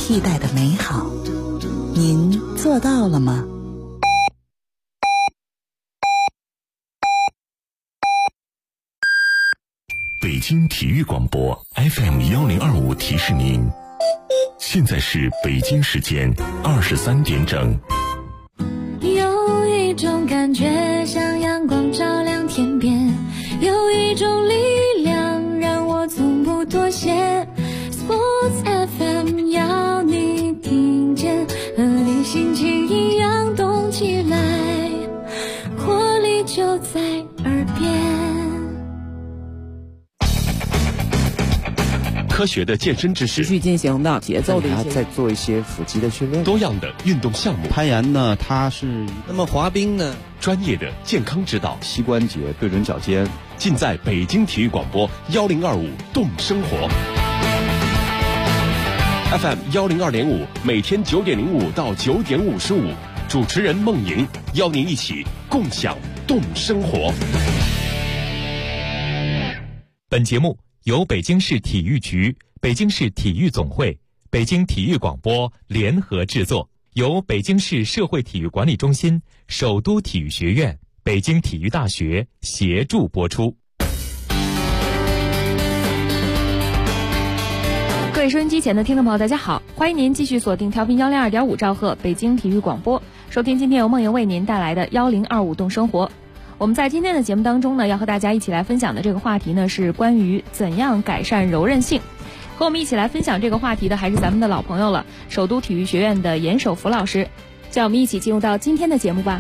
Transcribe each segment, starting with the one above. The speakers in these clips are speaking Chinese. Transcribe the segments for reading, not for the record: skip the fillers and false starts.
替代的美好。您做到了吗？ 北京体育广播 FM1025提示您，现在是北京时间23点整。 有一种感觉像阳光照亮天边，有一种力量让我从不妥协。 Sports FM 要你听见，和你心情一样动起来，活力就在耳边。 科学的健身知识， 持续进行的节奏的一些， 再做一些腹肌的训练， 多样的运动项目。 攀岩呢，它是那么滑冰呢， 专业的健康指导， 膝关节对准脚尖， 尽在北京体育广播1025动生活。FM 102.5，每天9点05到9点55，主持人孟莹邀您一起共享动生活。 本节目由北京市体育局、北京市体育总会、北京体育广播联合制作，由北京市社会体育管理中心、首都体育学院、北京体育大学协助播出。 各位收音机前的听众朋友，大家好，欢迎您继续锁定调频102.5兆赫北京体育广播，收听今天由梦莹为您带来的1025动生活。我们在今天的节目当中呢，要和大家一起来分享的这个话题呢，是关于怎样改善柔韧性。和我们一起来分享这个话题的还是咱们的老朋友了，首都体育学院的严守福老师。就让我们一起进入到今天的节目吧。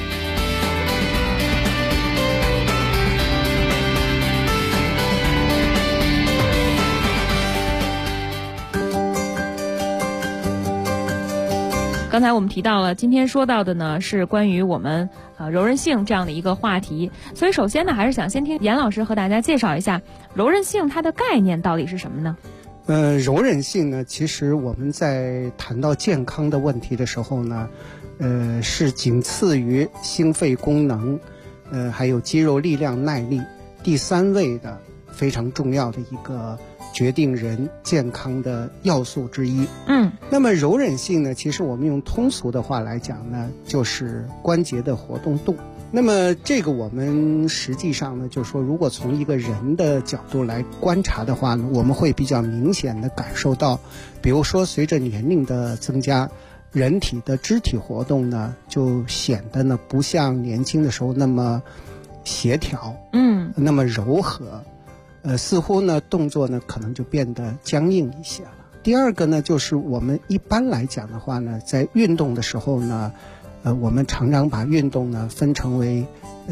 刚才我们提到了，今天说到的呢是关于我们柔韧性这样的一个话题，所以首先呢还是想先听严老师和大家介绍一下柔韧性它的概念到底是什么呢？ 柔韧性呢，其实我们在谈到健康的问题的时候呢，是仅次于心肺功能，还有肌肉力量耐力第3位的非常重要的一个决定人健康的要素之一。那么柔韧性呢，其实我们用通俗的话来讲呢，就是关节的活动度。那么这个我们实际上呢，就是说如果从一个人的角度来观察的话呢，我们会比较明显的感受到，比如说随着年龄的增加，人体的肢体活动呢就显得呢不像年轻的时候那么协调，那么柔和，似乎呢动作呢可能就变得僵硬一些了。第二个呢，就是我们一般来讲的话呢，在运动的时候呢，我们常常把运动呢分成为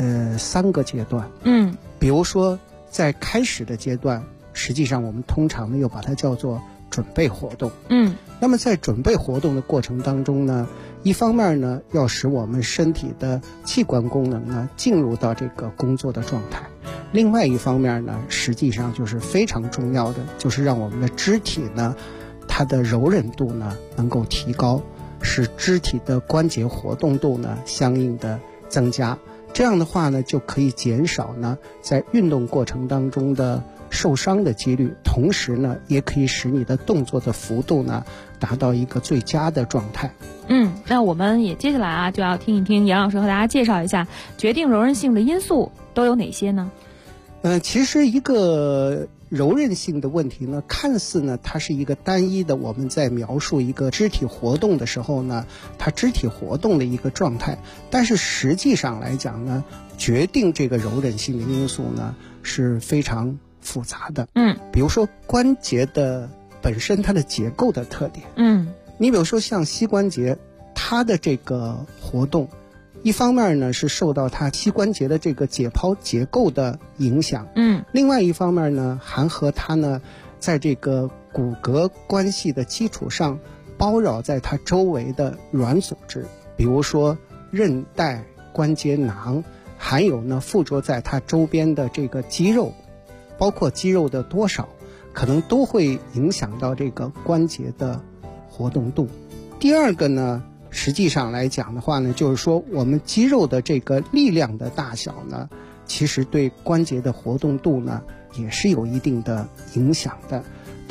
3个阶段。比如说在开始的阶段，实际上我们通常呢又把它叫做准备活动。那么在准备活动的过程当中呢，一方面呢要使我们身体的器官功能呢进入到这个工作的状态，另外一方面呢，实际上就是非常重要的，就是让我们的肢体呢它的柔韧度呢能够提高，使肢体的关节活动度呢相应的增加。这样的话呢，就可以减少呢在运动过程当中的受伤的几率，同时呢也可以使你的动作的幅度呢达到一个最佳的状态。 那我们也接下来就要听一听严老师和大家介绍一下决定柔韧性的因素都有哪些呢？ 其实一个柔韧性的问题呢，看似呢它是一个单一的，我们在描述一个肢体活动的时候呢，它肢体活动的一个状态，但是实际上来讲呢，决定这个柔韧性的因素呢是非常复杂的。比如说关节的本身它的结构的特点。你比如说像膝关节，它的这个活动一方面呢是受到它膝关节的这个解剖结构的影响，另外一方面呢还和它呢在这个骨骼关系的基础上包绕在它周围的软组织，比如说韧带、关节囊，还有呢附着在它周边的这个肌肉，包括肌肉的多少，可能都会影响到这个关节的活动度。第二个呢，实际上来讲的话呢，就是说我们肌肉的这个力量的大小呢，其实对关节的活动度呢也是有一定的影响的。同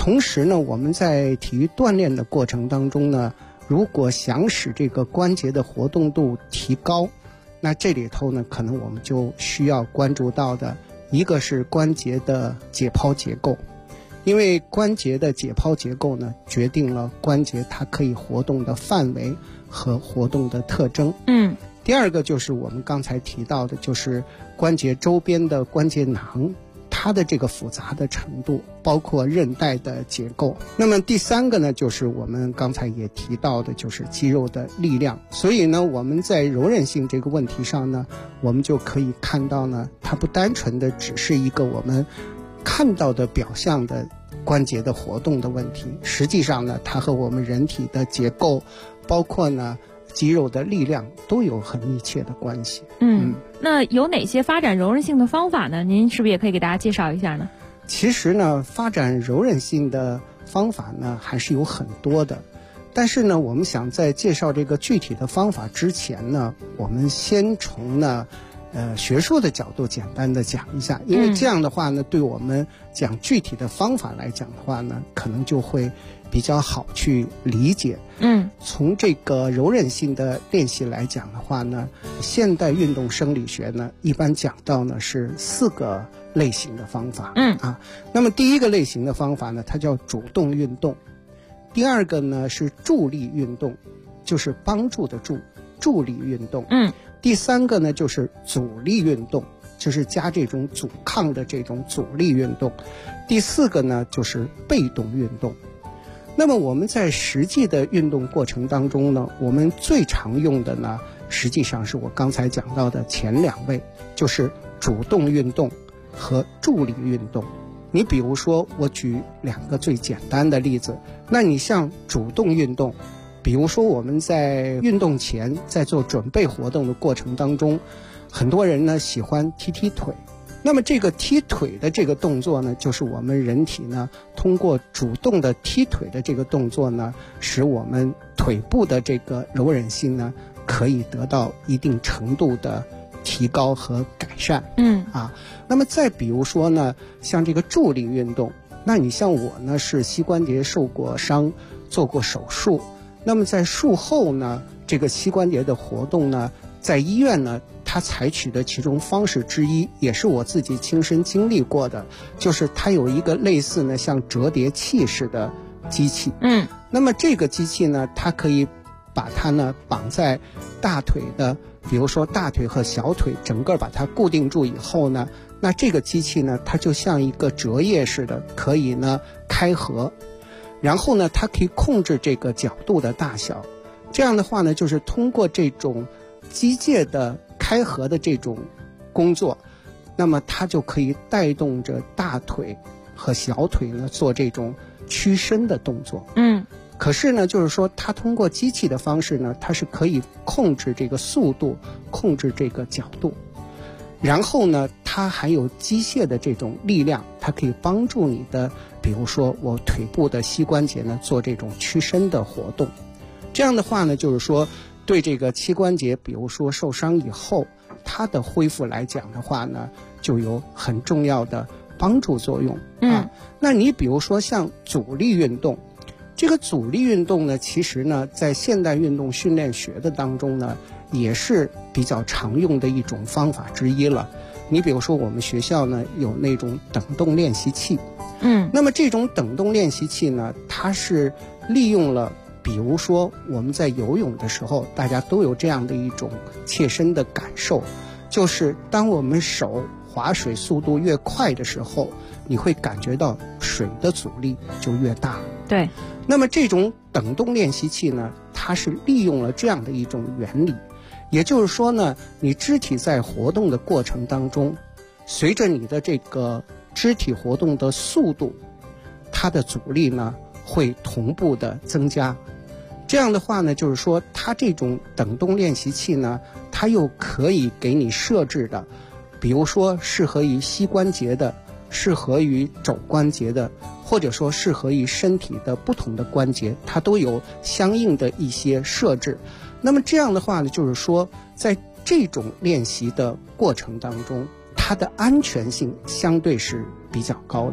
同时呢，我们在体育锻炼的过程当中呢，如果想使这个关节的活动度提高，那这里头呢，可能我们就需要关注到的一个是关节的解剖结构，因为关节的解剖结构呢，决定了关节它可以活动的范围和活动的特征。第二个就是我们刚才提到的，就是关节周边的关节囊，它的这个复杂的程度，包括韧带的结构。那么第三个呢，就是我们刚才也提到的，就是肌肉的力量。所以呢，我们在柔韧性这个问题上呢，我们就可以看到呢，它不单纯的只是一个我们看到的表象的关节的活动的问题，实际上呢，它和我们人体的结构，包括呢肌肉的力量都有很密切的关系。 那有哪些发展柔韧性的方法呢？您是不是也可以给大家介绍一下呢？ 其实呢，发展柔韧性的方法呢还是有很多的，但是呢，我们想在介绍这个具体的方法之前呢，我们先从呢学术的角度简单的讲一下，因为这样的话呢，对我们讲具体的方法来讲的话呢，可能就会比较好去理解。从这个柔韧性的练习来讲的话呢，现代运动生理学呢一般讲到呢是4个类型的方法。那么第一个类型的方法呢，它叫主动运动。第二个呢是助力运动，就是帮助的助力运动。第三个呢就是阻力运动，就是加这种阻抗的这种阻力运动。第4个呢就是被动运动。那么我们在实际的运动过程当中呢，我们最常用的呢，实际上是我刚才讲到的前2位，就是主动运动和助力运动。你比如说，我举2个最简单的例子，那你像主动运动，比如说我们在运动前，在做准备活动的过程当中，很多人呢喜欢踢腿。那么这个踢腿的这个动作呢，就是我们人体呢通过主动的踢腿的这个动作呢，使我们腿部的这个柔韧性呢可以得到一定程度的提高和改善。那么再比如说呢，像这个助力运动，那你像我呢是膝关节受过伤，做过手术，那么在术后呢，这个膝关节的活动呢，在医院呢，它采取的其中方式之一，也是我自己亲身经历过的，就是它有一个类似呢像折叠器似的机器。那么这个机器呢，它可以把它呢绑在大腿的，比如说大腿和小腿，整个把它固定住以后呢，那这个机器呢，它就像一个折页似的，可以呢开合，然后呢它可以控制这个角度的大小。这样的话呢，就是通过这种机械的开合的这种工作，那么它就可以带动着大腿和小腿呢做这种屈伸的动作。可是呢，就是说它通过机器的方式呢，它是可以控制这个速度，控制这个角度，然后呢它还有机械的这种力量，它可以帮助你的，比如说我腿部的膝关节呢做这种屈伸的活动。这样的话呢，就是说对这个膝关节，比如说受伤以后，它的恢复来讲的话呢，就有很重要的帮助作用。那你比如说像阻力运动，这个阻力运动呢，其实呢在现代运动训练学的当中呢，也是比较常用的一种方法之一了。你比如说我们学校呢有那种等动练习器。那么这种等动练习器呢，它是利用了，比如说我们在游泳的时候，大家都有这样的一种切身的感受，就是当我们手划水速度越快的时候，你会感觉到水的阻力就越大。 对。 那么这种等动练习器呢，它是利用了这样的一种原理，也就是说呢，你肢体在活动的过程当中，随着你的这个肢体活动的速度，它的阻力呢会同步的增加。这样的话呢，就是说它这种等动练习器呢，它又可以给你设置的，比如说适合于膝关节的，适合于肘关节的，或者说适合于身体的不同的关节，它都有相应的一些设置。那么这样的话呢，就是说在这种练习的过程当中，它的安全性相对是比较高的。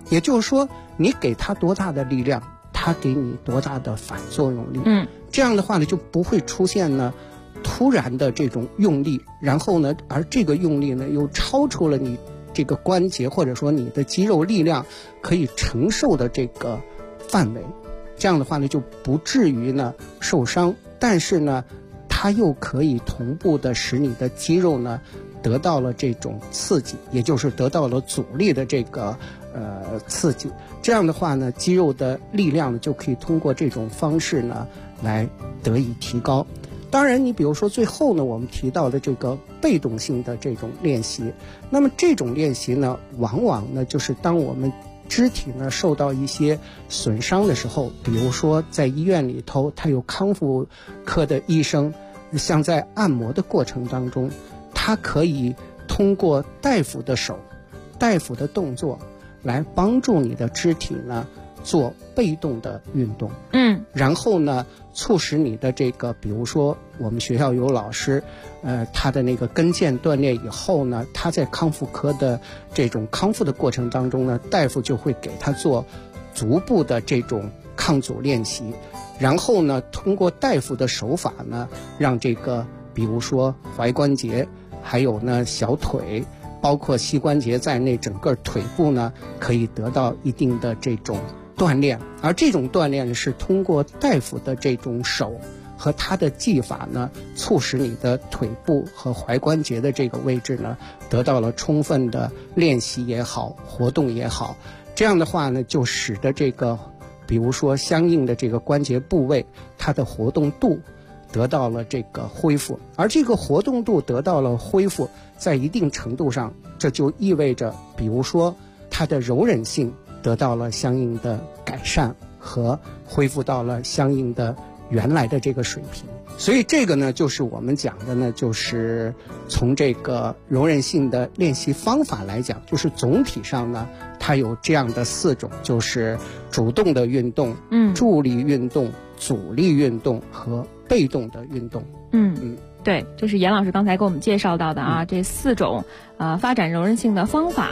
也就是说，你给它多大的力量，它给你多大的反作用力。这样的话呢，就不会出现呢突然的这种用力，然后呢，而这个用力呢又超出了你这个关节或者说你的肌肉力量可以承受的这个范围。这样的话呢，就不至于呢受伤，但是呢，它又可以同步的使你的肌肉呢得到了这种刺激，也就是得到了阻力的这个刺激。这样的话呢，肌肉的力量呢就可以通过这种方式呢来得以提高。当然，你比如说最后呢，我们提到的这个被动性的这种练习，那么这种练习呢，往往呢就是当我们肢体呢受到一些损伤的时候，比如说在医院里头，他有康复科的医生，像在按摩的过程当中，他可以通过大夫的手、大夫的动作来帮助你的肢体呢做被动的运动，然后呢促使你的这个，比如说我们学校有老师，他的那个跟腱断裂以后呢，他在康复科的这种康复的过程当中呢，大夫就会给他做足部的这种抗阻练习，然后呢通过大夫的手法呢，让这个比如说踝关节，还有呢小腿，包括膝关节在内，整个腿部呢可以得到一定的这种锻炼。而这种锻炼是通过大夫的这种手和他的技法呢，促使你的腿部和踝关节的这个位置呢得到了充分的练习也好，活动也好。这样的话呢，就使得这个比如说相应的这个关节部位，它的活动度得到了这个恢复。而这个活动度得到了恢复，在一定程度上，这就意味着比如说它的柔韧性得到了相应的改善和恢复到了相应的原来的这个水平。所以这个呢，就是我们讲的呢，就是从这个柔韧性的练习方法来讲，就是总体上呢，它有这样的4种，就是主动的运动、助力运动、阻力运动和被动的运动。 对，这是严老师刚才给我们介绍到的啊，这4种发展柔韧性的方法。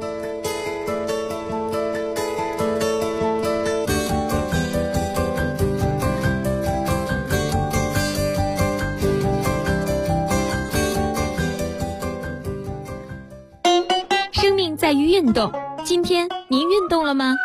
生命在于运动，今天您运动了吗？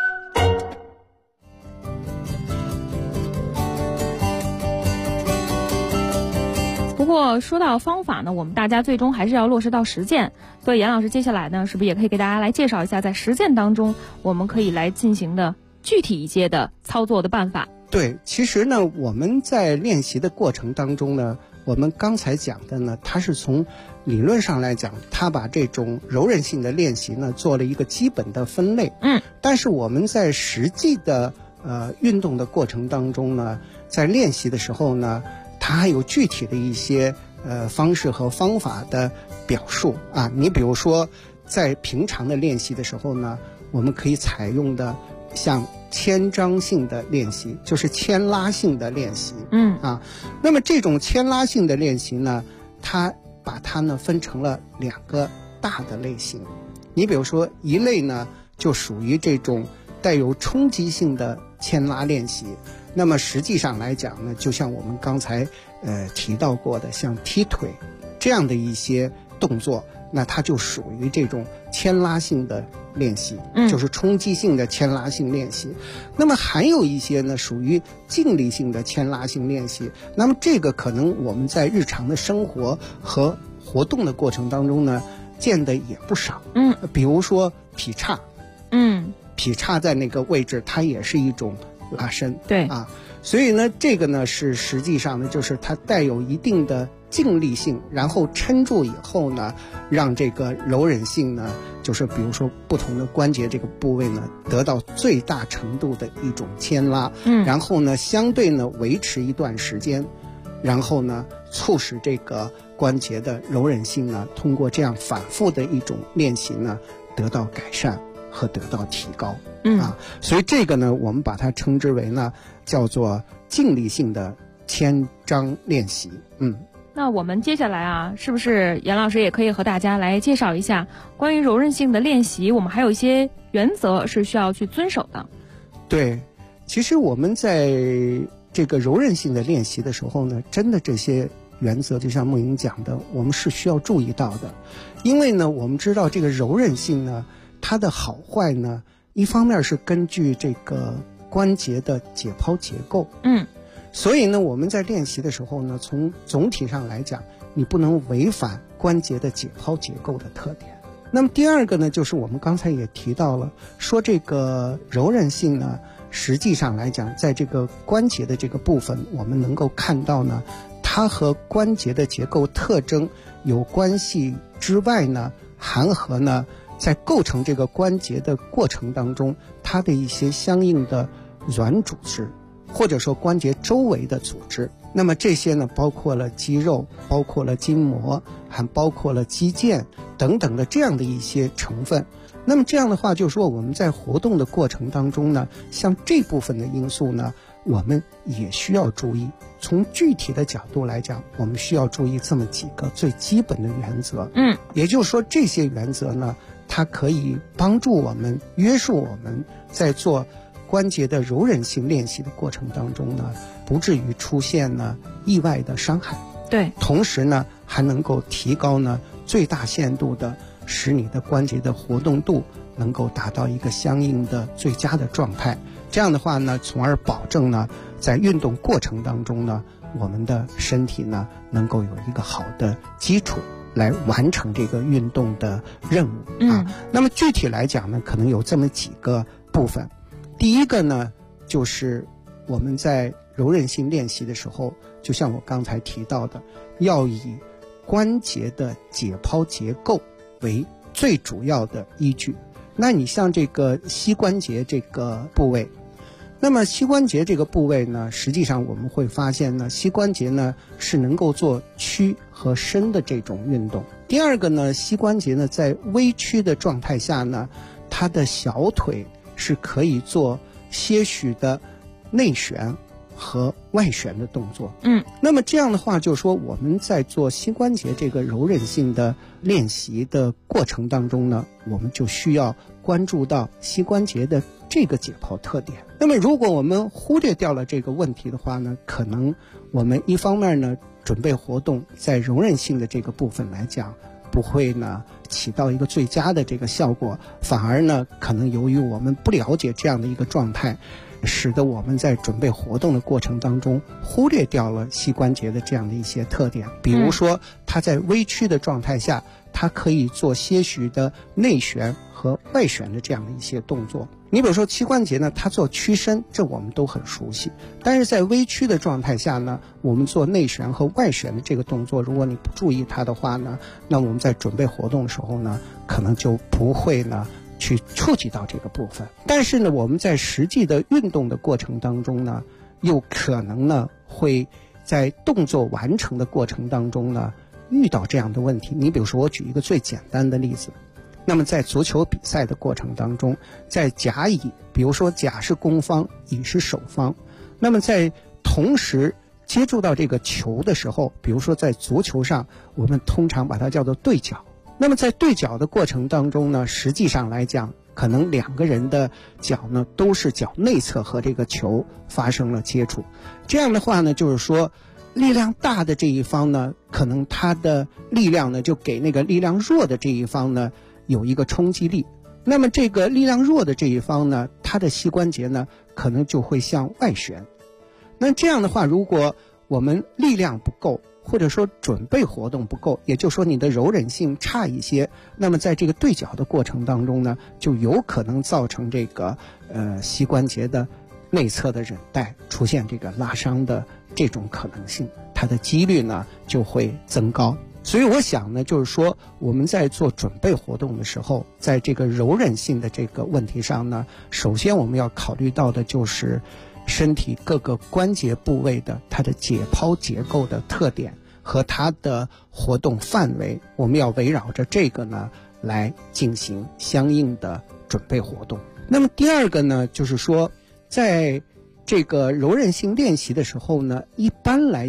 不过说到方法呢，我们大家最终还是要落实到实践。所以严老师接下来呢，是不是也可以给大家来介绍一下，在实践当中我们可以来进行的具体一些的操作的办法？ 对，其实呢，我们在练习的过程当中呢，我们刚才讲的呢，它是从理论上来讲，它把这种柔韧性的练习呢做了一个基本的分类。但是我们在实际的运动的过程当中呢，在练习的时候呢，它还有具体的一些方式和方法的表述啊。你比如说，在平常的练习的时候呢，我们可以采用的像牵张性的练习，就是牵拉性的练习。那么这种牵拉性的练习呢，它把它呢分成了2个大的类型。你比如说一类呢，就属于这种带有冲击性的牵拉练习。那么实际上来讲呢，就像我们刚才提到过的，像踢腿这样的一些动作，那它就属于这种牵拉性的练习，就是冲击性的牵拉性练习。那么还有一些呢，属于静力性的牵拉性练习。那么这个可能我们在日常的生活和活动的过程当中呢，见的也不少。比如说劈叉，劈叉在那个位置，它也是一种拉伸。 对啊，所以呢，这个呢是实际上呢，就是它带有一定的静力性，然后撑住以后呢，让这个柔韧性呢，就是比如说不同的关节这个部位呢，得到最大程度的一种牵拉，然后呢，相对呢维持一段时间，然后呢，促使这个关节的柔韧性呢，通过这样反复的一种练习呢，得到改善和得到提高。所以这个呢，我们把它称之为呢，叫做静力性的牵张练习。 那我们接下来啊，是不是严老师也可以和大家来介绍一下关于柔韧性的练习？我们还有一些原则是需要去遵守的。 对，其实我们在这个柔韧性的练习的时候呢，真的这些原则就像梦莹讲的，我们是需要注意到的。因为呢，我们知道这个柔韧性呢，它的好坏呢，一方面是根据这个关节的解剖结构，所以呢，我们在练习的时候呢，从总体上来讲，你不能违反关节的解剖结构的特点。那么第二个呢，就是我们刚才也提到了，说这个柔韧性呢，实际上来讲，在这个关节的这个部分，我们能够看到呢，它和关节的结构特征有关系之外呢，还和呢，在构成这个关节的过程当中，它的一些相应的软组织，或者说关节周围的组织。那么这些呢，包括了肌肉，包括了筋膜，还包括了肌腱等等的这样的一些成分。那么这样的话，就是说我们在活动的过程当中呢，像这部分的因素呢，我们也需要注意。从具体的角度来讲，我们需要注意这么几个最基本的原则。也就是说这些原则呢，它可以帮助我们约束我们在做关节的柔韧性练习的过程当中呢，不至于出现呢意外的伤害。 对， 同时呢，还能够提高呢最大限度的使你的关节的活动度能够达到一个相应的最佳的状态。这样的话呢，从而保证呢，在运动过程当中呢，我们的身体呢能够有一个好的基础来完成这个运动的任务那么具体来讲呢，可能有这么几个部分。第一个呢，就是我们在柔韧性练习的时候，就像我刚才提到的，要以关节的解剖结构为最主要的依据。那你像这个膝关节这个部位，那么膝关节这个部位呢，实际上我们会发现呢，膝关节呢是能够做屈和伸的这种运动。第二个呢，膝关节呢在微屈的状态下呢，它的小腿是可以做些许的内旋和外旋的动作。那么这样的话，就是说我们在做膝关节这个柔韧性的练习的过程当中呢，我们就需要关注到膝关节的这个解剖特点。那么如果我们忽略掉了这个问题的话呢，可能我们一方面呢，准备活动在柔韧性的这个部分来讲，不会呢起到一个最佳的这个效果，反而呢可能由于我们不了解这样的一个状态，使得我们在准备活动的过程当中忽略掉了膝关节的这样的一些特点。比如说它在微屈的状态下，它可以做些许的内旋和外旋的这样的一些动作。你比如说膝关节呢，它做屈伸，这我们都很熟悉，但是在微屈的状态下呢，我们做内旋和外旋的这个动作，如果你不注意它的话呢，那我们在准备活动的时候呢，可能就不会呢去触及到这个部分。但是呢，我们在实际的运动的过程当中呢，又可能呢会在动作完成的过程当中呢遇到这样的问题。你比如说，我举一个最简单的例子，那么在足球比赛的过程当中，在甲乙，比如说甲是攻方，乙是守方，那么在同时接触到这个球的时候，比如说在足球上，我们通常把它叫做对角。那么在对角的过程当中呢，实际上来讲，可能两个人的脚呢都是脚内侧和这个球发生了接触。这样的话呢，就是说力量大的这一方呢，可能他的力量呢就给那个力量弱的这一方呢有一个冲击力。那么这个力量弱的这一方呢，他的膝关节呢可能就会向外旋。那这样的话，如果我们力量不够，或者说准备活动不够，也就是说你的柔韧性差一些，那么在这个对角的过程当中呢，就有可能造成这个膝关节的内侧的韧带出现这个拉伤的这种可能性，它的几率呢就会增高。所以我想呢，就是说我们在做准备活动的时候，在这个柔韧性的这个问题上呢，首先我们要考虑到的就是身体各个关节部位的它的解剖结构的特点和它的活动范围，我们要围绕着这个呢来进行相应的准备活动。那么第二个呢，就是说在这个柔韧性练习的时候呢，一般来讲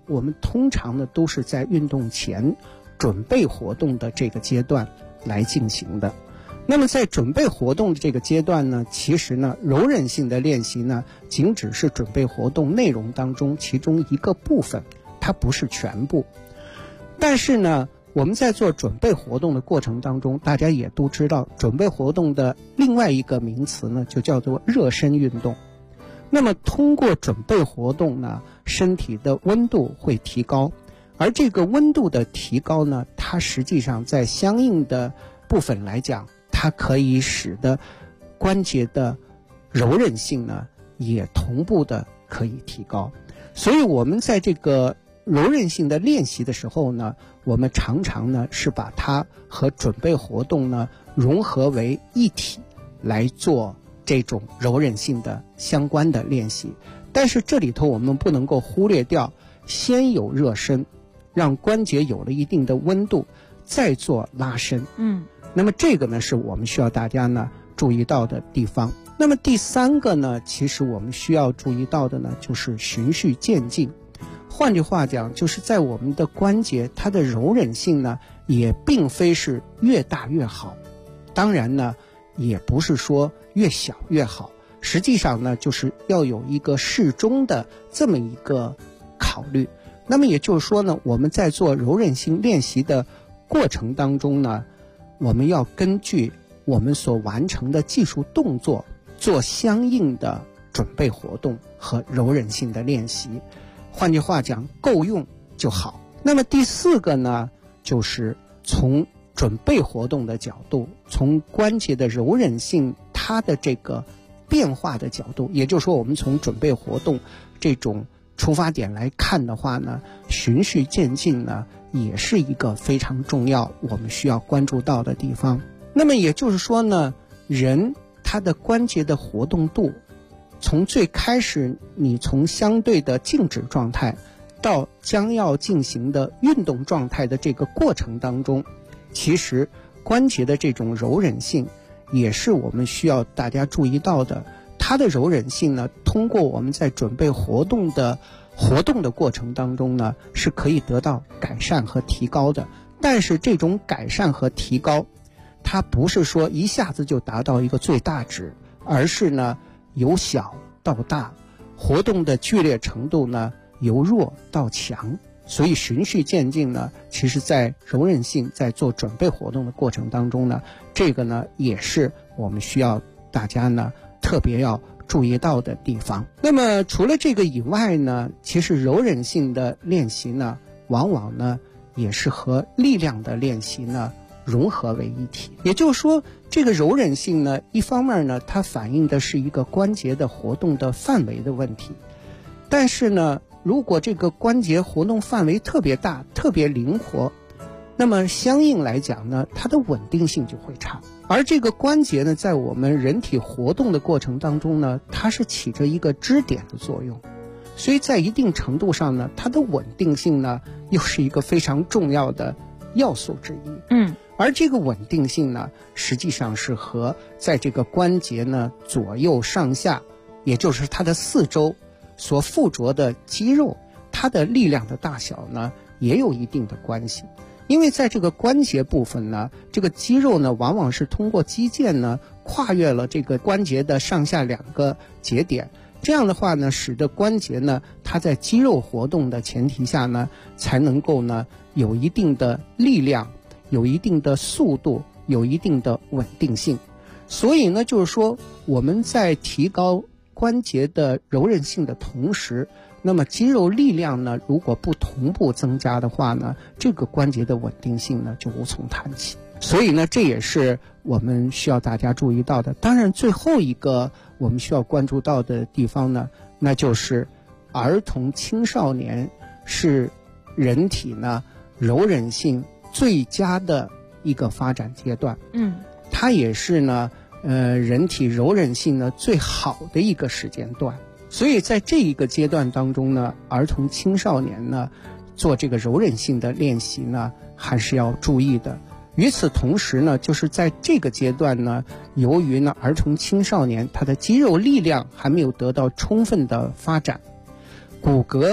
我们通常呢都是在运动前准备活动的这个阶段来进行的。那么在准备活动的这个阶段呢，其实呢柔韧性的练习呢仅只是准备活动内容当中其中一个部分，它不是全部。但是呢我们在做准备活动的过程当中，大家也都知道，准备活动的另外一个名词呢就叫做热身运动。那么通过准备活动呢，身体的温度会提高，而这个温度的提高呢，它实际上在相应的部分来讲，它可以使得关节的柔韧性呢也同步的可以提高。所以我们在这个柔韧性的练习的时候呢，我们常常呢是把它和准备活动呢融合为一体来做这种柔韧性的相关的练习。但是这里头我们不能够忽略掉，先有热身，让关节有了一定的温度，再做拉伸。那么这个呢是我们需要大家呢注意到的地方。那么第三个呢，其实我们需要注意到的呢就是循序渐进。换句话讲，就是在我们的关节，它的柔韧性呢也并非是越大越好，当然呢也不是说越小越好，实际上呢就是要有一个适中的这么一个考虑。那么也就是说呢，我们在做柔韧性练习的过程当中呢，我们要根据我们所完成的技术动作做相应的准备活动和柔韧性的练习。换句话讲，够用就好。那么第四个呢，就是从准备活动的角度，从关节的柔韧性它的这个变化的角度，也就是说我们从准备活动这种出发点来看的话呢，循序渐进呢也是一个非常重要我们需要关注到的地方。那么也就是说呢，人他的关节的活动度，从最开始你从相对的静止状态到将要进行的运动状态的这个过程当中，其实关节的这种柔韧性也是我们需要大家注意到的。它的柔韧性呢，通过我们在准备活动的过程当中呢，是可以得到改善和提高的。但是这种改善和提高，它不是说一下子就达到一个最大值，而是呢由小到大，活动的剧烈程度呢由弱到强。所以循序渐进呢，其实在柔韧性在做准备活动的过程当中呢，这个呢也是我们需要大家呢特别要注意到的地方。那么除了这个以外呢，其实柔韧性的练习呢，往往呢也是和力量的练习呢融合为一体。也就是说，这个柔韧性呢，一方面呢它反映的是一个关节的活动的范围的问题，但是呢如果这个关节活动范围特别大特别灵活，那么相应来讲呢，它的稳定性就会差。而这个关节呢，在我们人体活动的过程当中呢，它是起着一个支点的作用，所以在一定程度上呢，它的稳定性呢又是一个非常重要的要素之一。而这个稳定性呢，实际上是和在这个关节呢左右上下，也就是它的四周所附着的肌肉，它的力量的大小呢也有一定的关系。因为在这个关节部分呢，这个肌肉呢往往是通过肌腱呢跨越了这个关节的上下两个节点，这样的话呢，使得关节呢它在肌肉活动的前提下呢，才能够呢有一定的力量，有一定的速度，有一定的稳定性。所以呢，就是说我们在提高关节的柔韧性的同时，那么肌肉力量呢如果不同步增加的话呢，这个关节的稳定性呢就无从谈起。所以呢，这也是我们需要大家注意到的。当然最后一个我们需要关注到的地方呢，那就是儿童青少年是人体呢柔韧性最佳的一个发展阶段。它也是呢人体柔韧性呢最好的一个时间段。所以在这一个阶段当中呢，儿童青少年呢做这个柔韧性的练习呢还是要注意的。与此同时呢，就是在这个阶段呢，由于呢儿童青少年他的肌肉力量还没有得到充分的发展，骨骼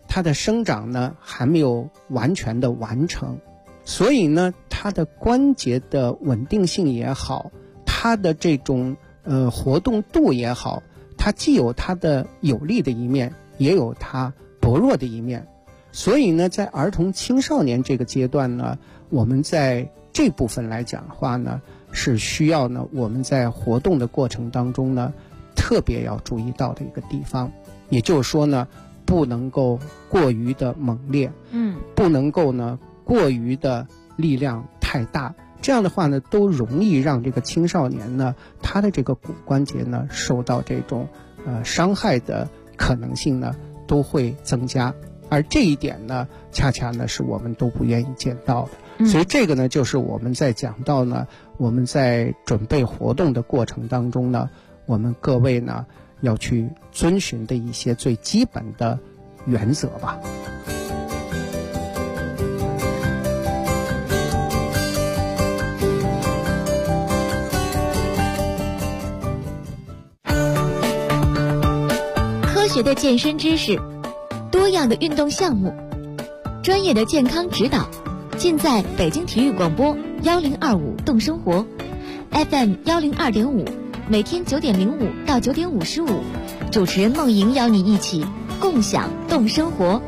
它的生长呢还没有完全的完成，所以呢它的关节的稳定性也好，它的这种活动度也好，它既有它的有利的一面，也有它薄弱的一面。所以呢在儿童青少年这个阶段呢，我们在这部分来讲的话呢，是需要呢我们在活动的过程当中呢特别要注意到的一个地方。也就是说呢，不能够过于的猛烈，不能够呢过于的力量太大，这样的话呢都容易让这个青少年呢他的这个骨关节呢受到这种伤害的可能性呢都会增加，而这一点呢恰恰呢是我们都不愿意见到的。所以这个呢就是我们在讲到呢我们在准备活动的过程当中呢，我们各位呢要去遵循的一些最基本的原则吧。 科学的健身知识，多样的运动项目，专业的健康指导，尽在北京体育广播1025动生活 FM 102.5，每天9点05到9点55，主持人梦莹邀你一起共享动生活。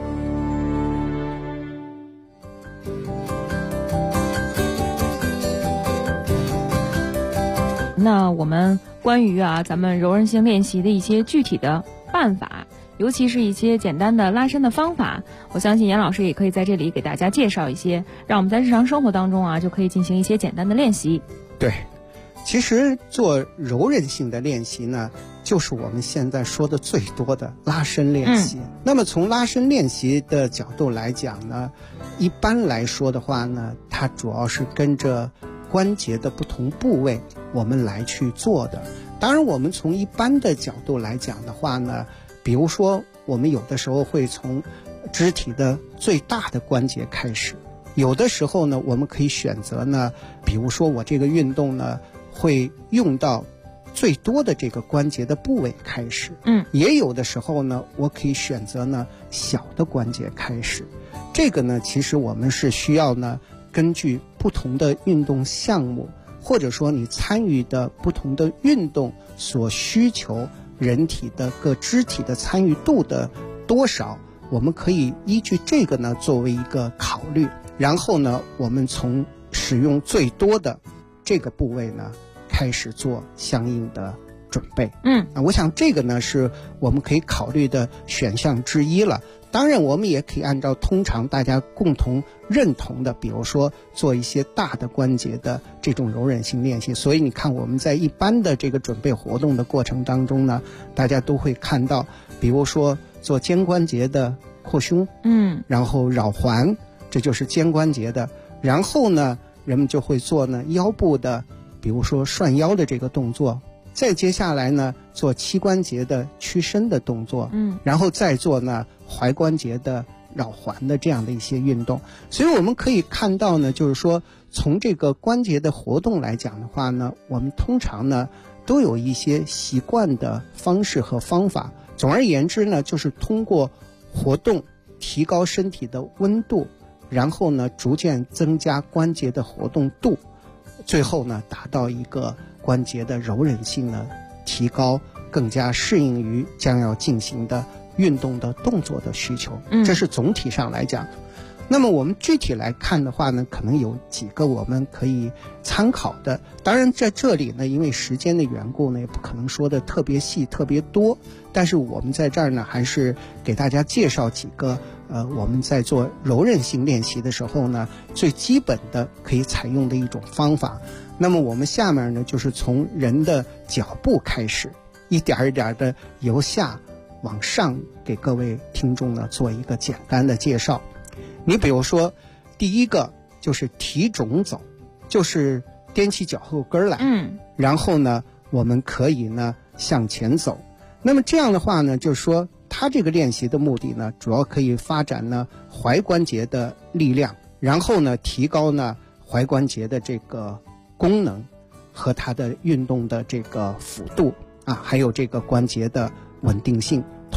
那我们关于咱们柔韧性练习的一些具体的办法，尤其是一些简单的拉伸的方法，我相信严老师也可以在这里给大家介绍一些，让我们在日常生活当中就可以进行一些简单的练习。 对，其实做柔韧性的练习呢，就是我们现在说的最多的拉伸练习。那么从拉伸练习的角度来讲呢，一般来说的话呢，它主要是跟着关节的不同部位我们来去做的。当然我们从一般的角度来讲的话呢，比如说我们有的时候会从肢体的最大的关节开始，有的时候呢我们可以选择呢，比如说我这个运动呢会用到最多的这个关节的部位开始，也有的时候呢我可以选择呢小的关节开始。这个呢其实我们是需要呢根据不同的运动项目，或者说你参与的不同的运动所需求人体的各肢体的参与度的多少，我们可以依据这个呢作为一个考虑，然后呢我们从使用最多的这个部位呢开始做相应的准备。我想这个呢是我们可以考虑的选项之一了。当然我们也可以按照通常大家共同认同的，比如说做一些大的关节的这种柔韧性练习。所以你看我们在一般的这个准备活动的过程当中呢，大家都会看到，比如说做肩关节的扩胸，然后绕环，这就是肩关节的。然后呢人们就会做呢腰部的，比如说涮腰的这个动作，再接下来呢做膝关节的屈伸的动作，然后再做呢踝关节的绕环的这样的一些运动。所以我们可以看到呢，就是说从这个关节的活动来讲的话呢，我们通常呢都有一些习惯的方式和方法。总而言之呢，就是通过活动提高身体的温度，然后呢逐渐增加关节的活动度，最后呢达到一个关节的柔韧性呢提高，更加适应于将要进行的运动的动作的需求。这是总体上来讲。那么我们具体来看的话呢，可能有几个我们可以参考的。当然在这里呢，因为时间的缘故呢，也不可能说的特别细特别多，但是我们在这儿呢还是给大家介绍几个我们在做柔韧性练习的时候呢最基本的可以采用的一种方法。那么我们下面呢就是从人的脚部开始，一点一点的由下往上给各位听众呢做一个简单的介绍。你比如说第一个就是提踵走，就是踮起脚后跟来，然后呢我们可以呢向前走。那么这样的话呢，就是说它这个练习的目的呢主要可以发展呢踝关节的力量，然后呢提高呢踝关节的这个功能和它的运动的这个幅度还有这个关节的稳定性。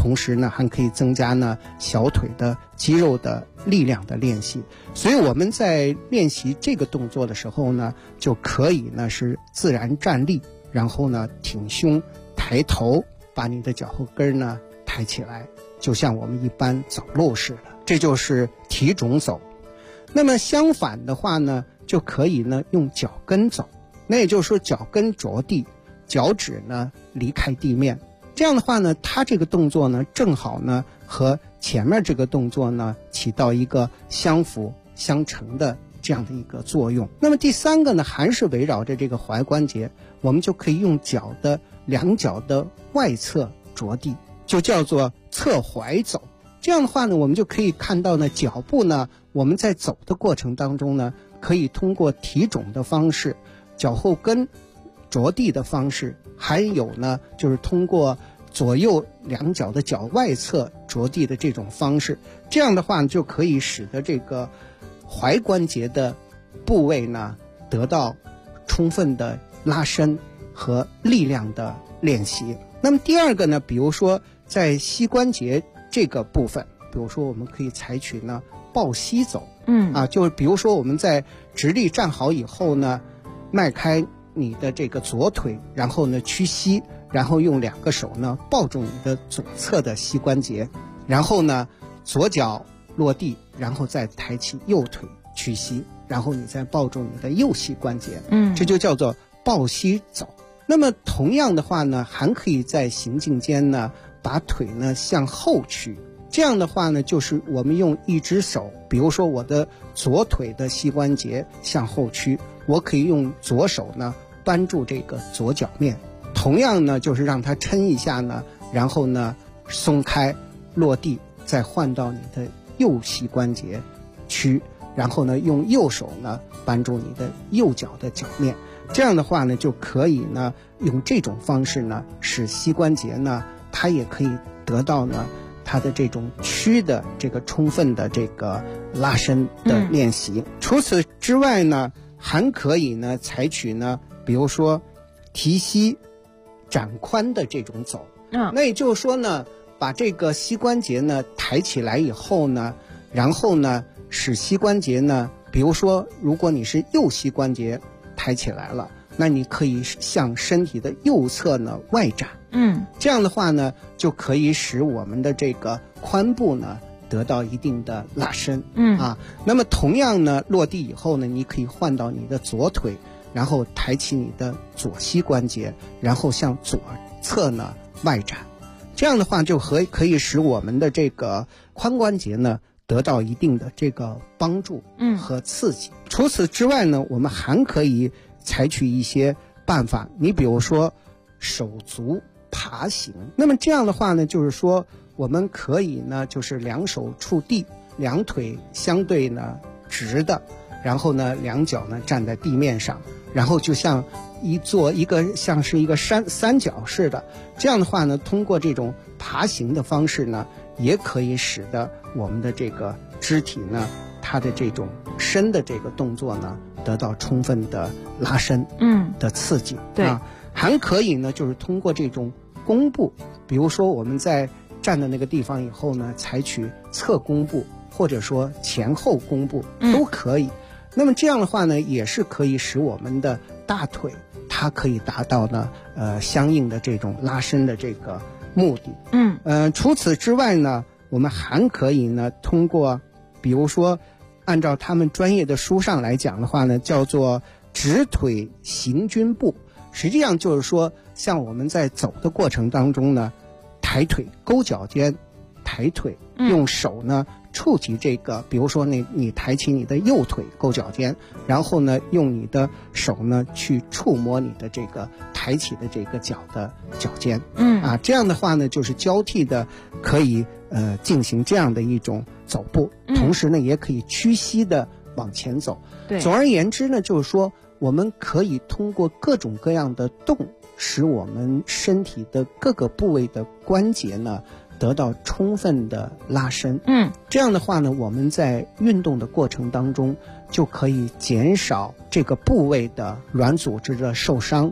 同时呢还可以增加呢小腿的肌肉的力量的练习。所以我们在练习这个动作的时候呢，就可以呢是自然站立，然后呢挺胸抬头，把你的脚后跟呢抬起来，就像我们一般走路似的，这就是提踵走。那么相反的话呢，就可以呢用脚跟走，那也就是说脚跟着地，脚趾呢离开地面。这样的话呢，它这个动作呢正好呢和前面这个动作呢起到一个相辅相成的这样的一个作用。那么第三个呢，还是围绕着这个踝关节，我们就可以用脚的两脚的外侧着地，就叫做侧踝走。这样的话呢，我们就可以看到呢，脚步呢我们在走的过程当中呢，可以通过提踵的方式，脚后跟着地的方式，还有呢就是通过左右两脚的脚外侧着地的这种方式。这样的话就可以使得这个踝关节的部位呢得到充分的拉伸和力量的练习。那么第二个呢，比如说在膝关节这个部分，比如说我们可以采取呢抱膝走，就是比如说我们在直立站好以后呢，迈开你的这个左腿，然后呢屈膝，然后用两个手呢抱住你的左侧的膝关节，然后呢左脚落地，然后再抬起右腿屈膝，然后你再抱住你的右膝关节，这就叫做抱膝走。那么同样的话呢，还可以在行进间呢把腿呢向后屈。这样的话呢，就是我们用一只手，比如说我的左腿的膝关节向后屈，我可以用左手呢扳住这个左脚面，同样呢就是让它抻一下呢，然后呢松开落地，再换到你的右膝关节屈，然后呢用右手呢扳住你的右脚的脚面。这样的话呢就可以呢用这种方式呢使膝关节呢它也可以得到呢它的这种屈的这个充分的这个拉伸的练习。除此之外呢，还可以呢采取呢比如说提膝展髋的这种走，那也就是说呢把这个膝关节呢抬起来以后呢，然后呢使膝关节呢，比如说如果你是右膝关节抬起来了，那你可以向身体的右侧呢外展，这样的话呢就可以使我们的这个髋部呢得到一定的拉伸，那么同样呢落地以后呢，你可以换到你的左腿，然后抬起你的左膝关节，然后向左侧呢外展。这样的话就可以使我们的这个髋关节呢得到一定的这个帮助和刺激。除此之外呢，我们还可以采取一些办法，你比如说手足爬行。那么这样的话呢，就是说我们可以呢就是两手触地，两腿相对呢直的，然后呢两脚呢站在地面上，然后就像做一个像是一个三角似的。这样的话呢，通过这种爬行的方式呢，也可以使得我们的这个肢体呢，它的这种伸的这个动作呢得到充分的拉伸的刺激。对，还可以呢就是通过这种弓步，比如说我们在站的那个地方以后呢，采取侧弓步或者说前后弓步都可以。那么这样的话呢，也是可以使我们的大腿它可以达到呢相应的这种拉伸的这个目的。除此之外呢，我们还可以呢通过比如说按照他们专业的书上来讲的话呢，叫做直腿行军步。实际上就是说像我们在走的过程当中呢，抬腿勾脚尖，抬腿用手呢触及这个，比如说你抬起你的右腿勾脚尖，然后呢用你的手呢去触摸你的这个抬起的这个脚的脚尖，这样的话呢就是交替的可以进行这样的一种走步，同时呢也可以屈膝的往前走。总而言之呢，就是说我们可以通过各种各样的动，使我们身体的各个部位的关节呢得到充分的拉伸。这样的话呢，我们在运动的过程当中就可以减少这个部位的软组织的受伤，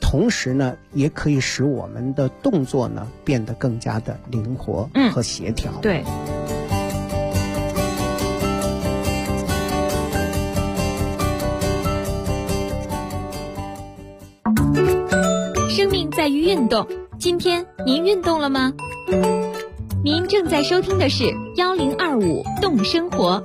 同时呢，也可以使我们的动作呢变得更加的灵活和协调。 对。 生命在于运动，今天您运动了吗？您正在收听的是1025动生活。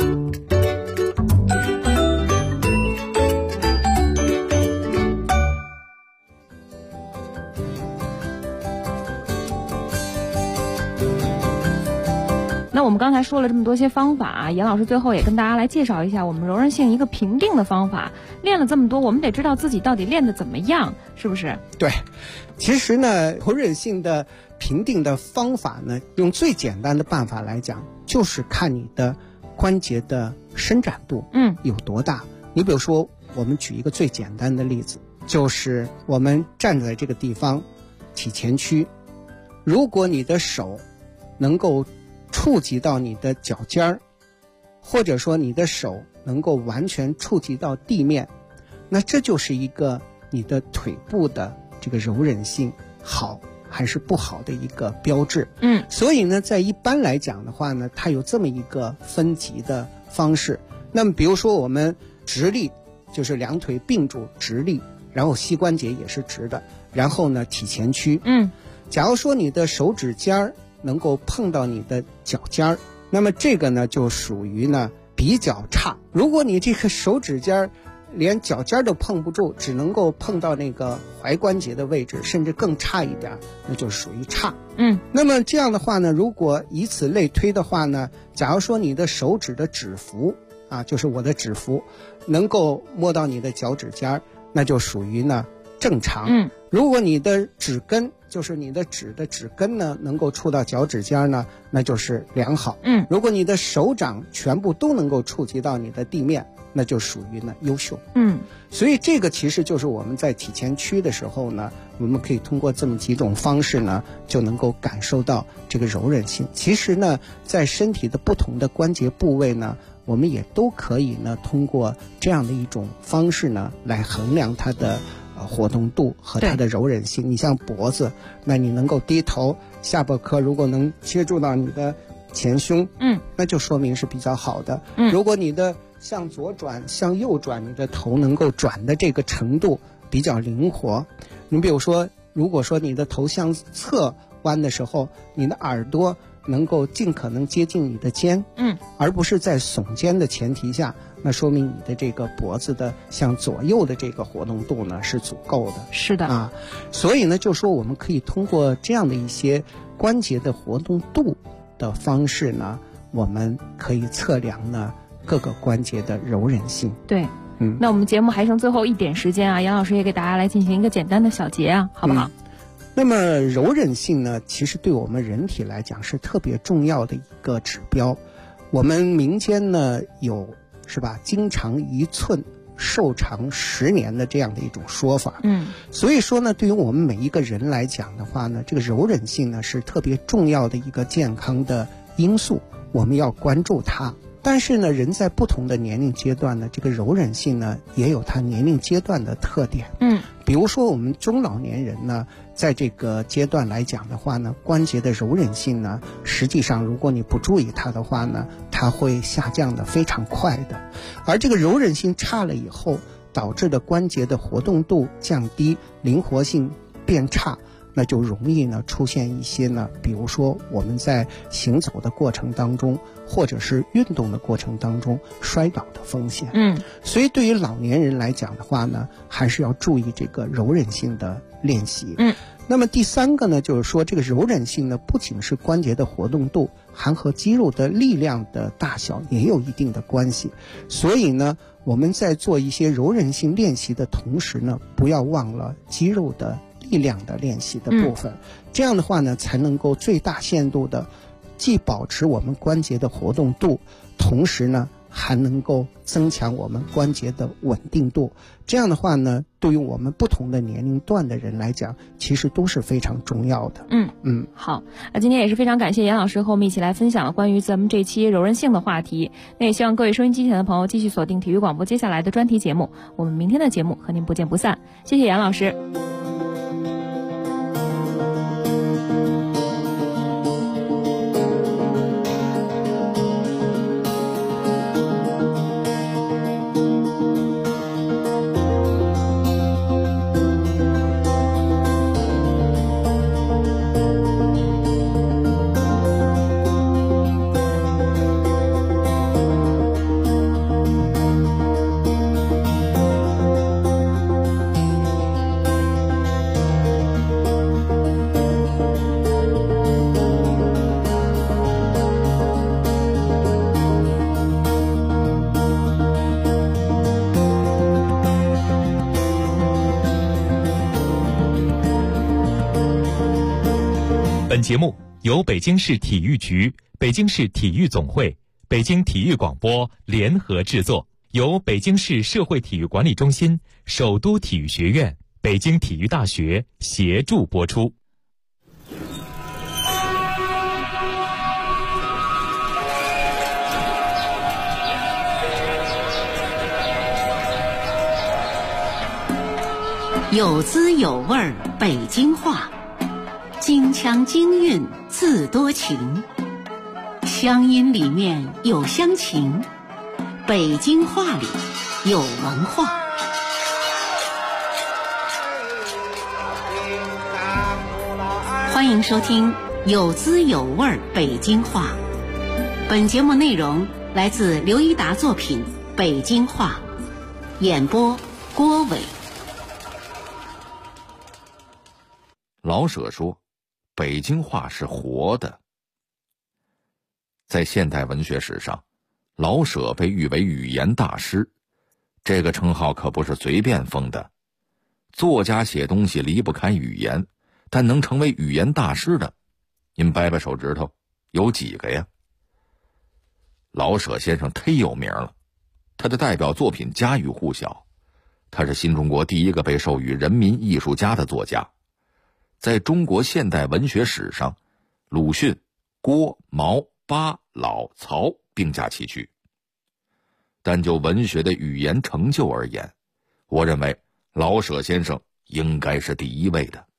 那我们刚才说了这么多些方法啊，严老师最后也跟大家来介绍一下我们柔韧性一个评定的方法。练了这么多，我们得知道自己到底练得怎么样，是不是？ 对，其实呢，柔韧性的评定的方法呢，用最简单的办法来讲，就是看你的关节的伸展度有多大。你比如说，我们举一个最简单的例子，就是我们站在这个地方，体前屈，如果你的手能够触及到你的脚尖儿，或者说你的手能够完全触及到地面，那这就是一个你的腿部的这个柔韧性好还是不好的一个标志。所以呢，在一般来讲的话呢，它有这么一个分级的方式。那么比如说我们直立，就是两腿并住直立，然后膝关节也是直的，然后呢体前屈。假如说你的手指尖儿能够碰到你的脚尖儿，那么这个呢就属于呢比较差。如果你这个手指尖儿连脚尖都碰不住，只能够碰到那个踝关节的位置，甚至更差一点，那就属于差。那么这样的话呢，如果以此类推的话呢，假如说你的手指的指腹啊，就是我的指腹能够摸到你的脚趾尖，那就属于呢正常。如果你的指根，就是你的指的指根呢能够触到脚趾尖呢，那就是良好。如果你的手掌全部都能够触及到你的地面，那就属于呢优秀。所以这个其实就是我们在体前屈的时候呢，我们可以通过这么几种方式呢，就能够感受到这个柔韧性。其实呢，在身体的不同的关节部位呢，我们也都可以呢通过这样的一种方式呢来衡量它的活动度和它的柔韧性。你像脖子，那你能够低头，下巴颏如果能接触到你的前胸，那就说明是比较好的。如果你的向左转向右转，你的头能够转的这个程度比较灵活。你比如说，如果说你的头向侧弯的时候，你的耳朵能够尽可能接近你的肩，而不是在耸肩的前提下，那说明你的这个脖子的向左右的这个活动度呢是足够的。 是的啊，所以呢，就说我们可以通过这样的一些关节的活动度的方式呢，我们可以测量呢各个关节的柔韧性。 对，那我们节目还剩最后一点时间啊，杨老师也给大家来进行一个简单的小结啊，好不好？ 那么柔韧性呢，其实对我们人体来讲是特别重要的一个指标。我们民间呢有是吧，筋长1寸，寿长10年的这样的一种说法。所以说呢，对于我们每一个人来讲的话呢，这个柔韧性呢是特别重要的一个健康的因素，我们要关注它。但是呢，人在不同的年龄阶段呢，这个柔韧性呢也有它年龄阶段的特点。比如说我们中老年人呢，在这个阶段来讲的话呢，关节的柔韧性呢，实际上如果你不注意它的话呢，它会下降的非常快的。而这个柔韧性差了以后，导致的关节的活动度降低，灵活性变差，那就容易呢出现一些呢，比如说我们在行走的过程当中，或者是运动的过程当中摔倒的风险。所以对于老年人来讲的话呢，还是要注意这个柔韧性的练习。那么第三个呢，就是说这个柔韧性呢，不仅是关节的活动度，还和肌肉的力量的大小也有一定的关系。所以呢，我们在做一些柔韧性练习的同时呢，不要忘了肌肉的力量的练习的部分。这样的话呢，才能够最大限度的既保持我们关节的活动度，同时呢还能够增强我们关节的稳定度。这样的话呢，对于我们不同的年龄段的人来讲，其实都是非常重要的。 好，那今天也是非常感谢严老师和我们一起来分享了关于咱们这期柔韧性的话题。那也希望各位收音机前的朋友继续锁定体育广播接下来的专题节目，我们明天的节目和您不见不散。谢谢严老师。 本节目由北京市体育局、北京市体育总会、北京体育广播联合制作，由北京市社会体育管理中心、首都体育学院、北京体育大学协助播出。 有滋有味儿北京话，京腔京韵自多情，乡音里面有乡情，北京话里有文化。欢迎收听有滋有味儿北京话。本节目内容来自刘一达作品《北京话》，演播郭伟。 老舍说，北京话是活的。在现代文学史上，老舍被誉为语言大师，这个称号可不是随便封的。作家写东西离不开语言，但能成为语言大师的，您掰掰手指头，有几个呀？老舍先生忒有名了，他的代表作品家喻户晓，他是新中国第一个被授予人民艺术家的作家。在中国现代文学史上，鲁迅、郭、毛、巴、老、曹并驾齐驱。但就文学的语言成就而言，我认为老舍先生应该是第一位的。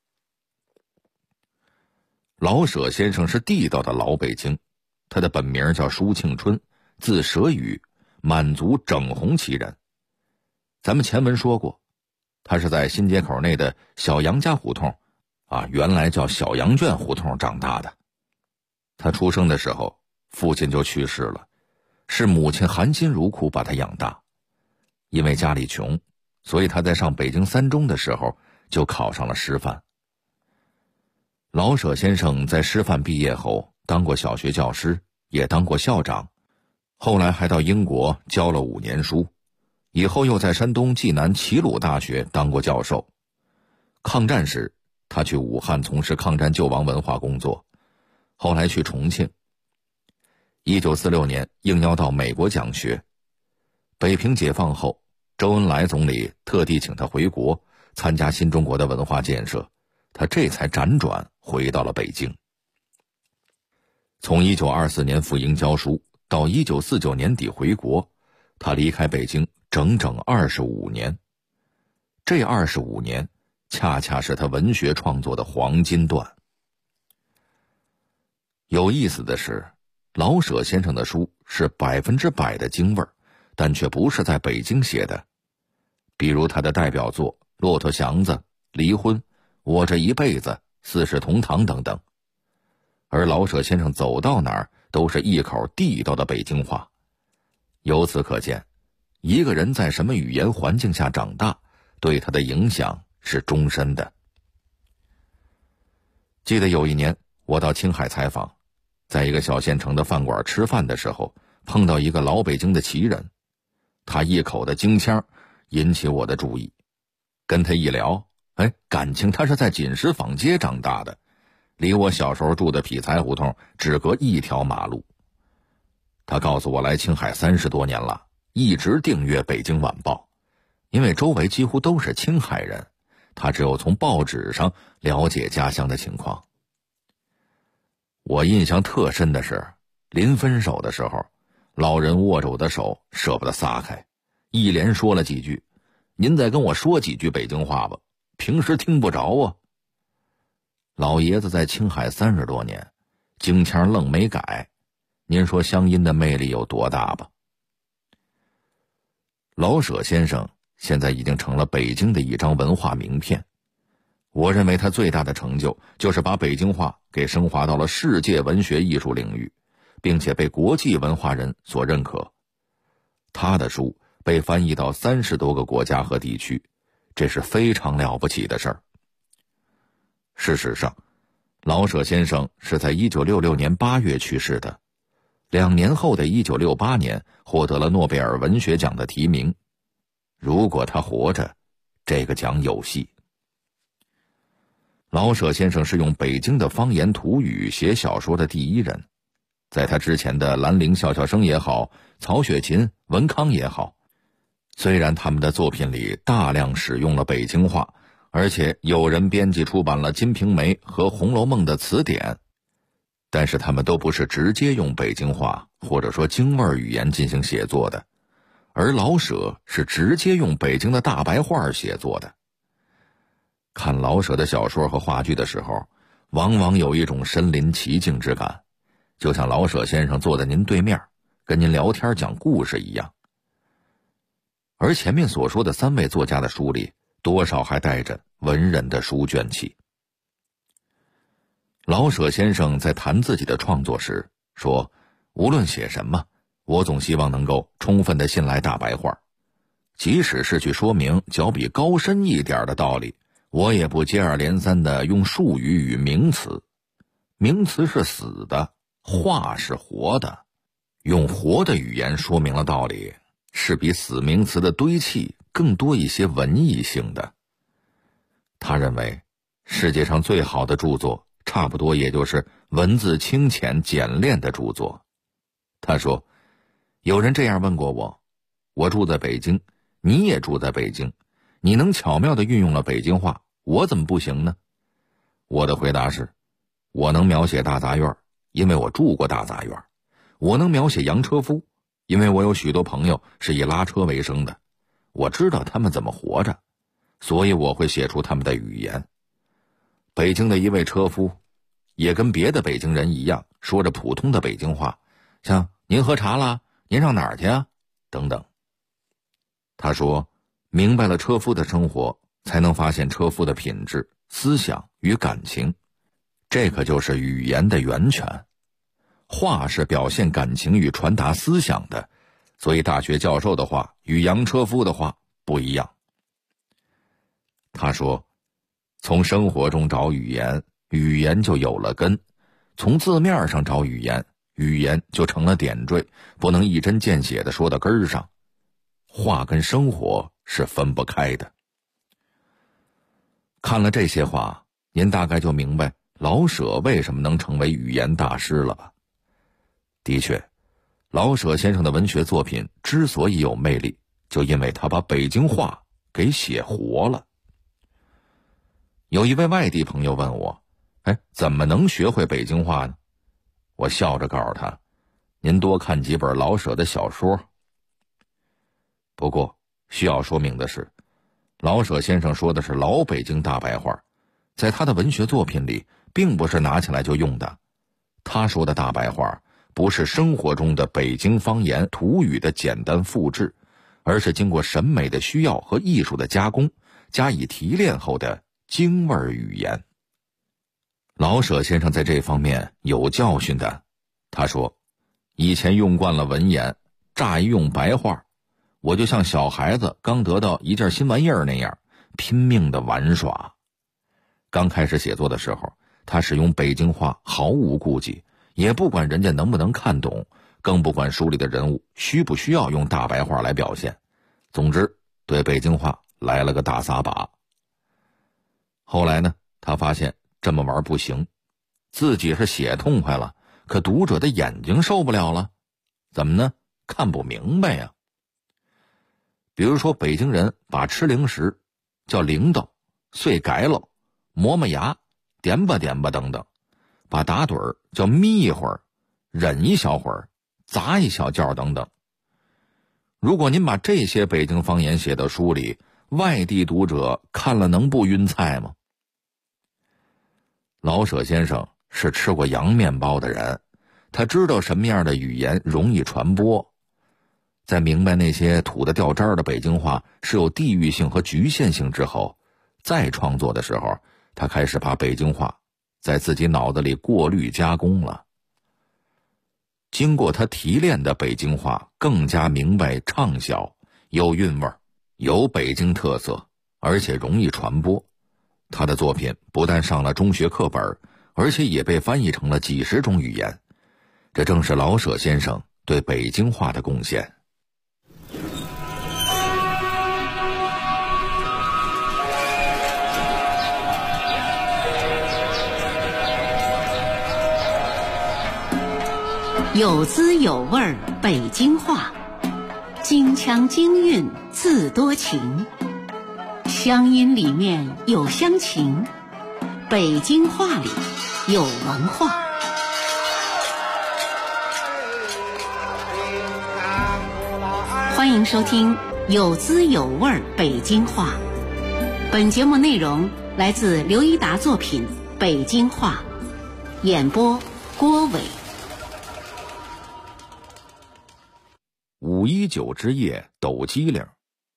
老舍先生是地道的老北京，他的本名叫舒庆春，字舍宇，满族整红旗人。咱们前文说过，他是在新街口内的小杨家胡同原来叫小羊圈胡同长大的。他出生的时候，父亲就去世了，是母亲含辛茹苦把他养大。因为家里穷，所以他在上北京三中的时候就考上了师范。老舍先生在师范毕业后当过小学教师，也当过校长，后来还到英国教了5年书，以后又在山东济南齐鲁大学当过教授。抗战时他去武汉从事抗战救亡文化工作，后来去重庆。1946年应邀到美国讲学。北平解放后，周恩来总理特地请他回国参加新中国的文化建设，他这才辗转回到了北京。从1924年赴英教书到1949年底回国，他离开北京整整25年。这25年恰恰是他文学创作的黄金段。有意思的是，老舍先生的书是100%的京味儿，但却不是在北京写的。比如他的代表作《骆驼祥子》《离婚》《我这一辈子》《四世同堂》等等。而老舍先生走到哪儿都是一口地道的北京话。由此可见，一个人在什么语言环境下长大，对他的影响是终身的。记得有一年我到青海采访，在一个小县城的饭馆吃饭的时候，碰到一个老北京的旗人，他一口的京腔引起我的注意。跟他一聊，感情他是在锦石坊街长大的，离我小时候住的匹才胡同只隔一条马路。 他告诉我来青海30多年了，一直订阅《北京晚报》，因为周围几乎都是青海人，他只有从报纸上了解家乡的情况。我印象特深的是，临分手的时候，老人握着我的手，舍不得撒开，一连说了几句：“您再跟我说几句北京话吧，平时听不着啊。”老爷子在青海30多年，京腔愣没改，您说乡音的魅力有多大吧？老舍先生现在已经成了北京的一张文化名片。我认为他最大的成就就是把北京话给升华到了世界文学艺术领域，并且被国际文化人所认可。他的书被翻译到30多个国家和地区，这是非常了不起的事儿。事实上，老舍先生是在1966年8月去世的，2年后的1968年获得了诺贝尔文学奖的提名。如果他活着，这个奖有戏。老舍先生是用北京的方言土语写小说的第一人，在他之前的兰陵笑笑生也好，曹雪芹、文康也好，虽然他们的作品里大量使用了北京话，而且有人编辑出版了《金瓶梅》和《红楼梦》的词典，但是他们都不是直接用北京话或者说京味语言进行写作的，而老舍是直接用北京的大白话写作的。看老舍的小说和话剧的时候，往往有一种身临其境之感，就像老舍先生坐在您对面，跟您聊天讲故事一样。而前面所说的3位作家的书里，多少还带着文人的书卷气。老舍先生在谈自己的创作时说，无论写什么，我总希望能够充分地信赖大白话，即使是去说明较比高深一点的道理，我也不接二连三地用术语与名词。名词是死的，话是活的，用活的语言说明了道理，是比死名词的堆砌更多一些文艺性的。他认为，世界上最好的著作，差不多也就是文字清浅简练的著作。他说，有人这样问过我，我住在北京，你也住在北京，你能巧妙地运用了北京话，我怎么不行呢？我的回答是，我能描写大杂院，因为我住过大杂院；我能描写洋车夫，因为我有许多朋友是以拉车为生的，我知道他们怎么活着，所以我会写出他们的语言。北京的一位车夫也跟别的北京人一样，说着普通的北京话，像您喝茶啦，您上哪儿去啊，等等。他说，明白了车夫的生活，才能发现车夫的品质、思想与感情，这可就是语言的源泉。话是表现感情与传达思想的，所以大学教授的话与洋车夫的话不一样。他说，从生活中找语言，语言就有了根；从字面上找语言，语言就成了点缀，不能一针见血地说到根儿上。话跟生活是分不开的。看了这些话，您大概就明白老舍为什么能成为语言大师了吧？的确，老舍先生的文学作品之所以有魅力，就因为他把北京话给写活了。有一位外地朋友问我，怎么能学会北京话呢？我笑着告诉他，您多看几本老舍的小说。不过需要说明的是，老舍先生说的是老北京大白话，在他的文学作品里并不是拿起来就用的。他说的大白话不是生活中的北京方言土语的简单复制，而是经过审美的需要和艺术的加工，加以提炼后的京味语言。老舍先生在这方面有教训的。他说，以前用惯了文言，乍一用白话，我就像小孩子刚得到一件新玩意儿那样，拼命的玩耍。刚开始写作的时候，他使用北京话毫无顾忌，也不管人家能不能看懂，更不管书里的人物需不需要用大白话来表现。总之，对北京话来了个大撒把。后来呢，他发现这么玩不行，自己是写痛快了，可读者的眼睛受不了了。 怎么呢？看不明白呀。比如说北京人把吃零食叫铃铛、碎改了、磨磨牙、点吧点吧等等，把打盹儿叫眯一会儿、忍一小会儿、砸一小觉等等。如果您把这些北京方言写到书里，外地读者看了能不晕菜吗？老舍先生是吃过洋面包的人，他知道什么样的语言容易传播。在明白那些土得掉渣的北京话是有地域性和局限性之后，再创作的时候，他开始把北京话在自己脑子里过滤加工了。经过他提炼的北京话更加明白畅销，有韵味，有北京特色，而且容易传播。他的作品不但上了中学课本，而且也被翻译成了几十种语言。这正是老舍先生对北京话的贡献。 有滋有味北京话，京腔京韵自多情，乡音里面有乡情，北京话里有文化。欢迎收听有滋有味北京话。本节目内容来自刘一达作品《北京话》，演播郭伟。 519之夜抖机灵。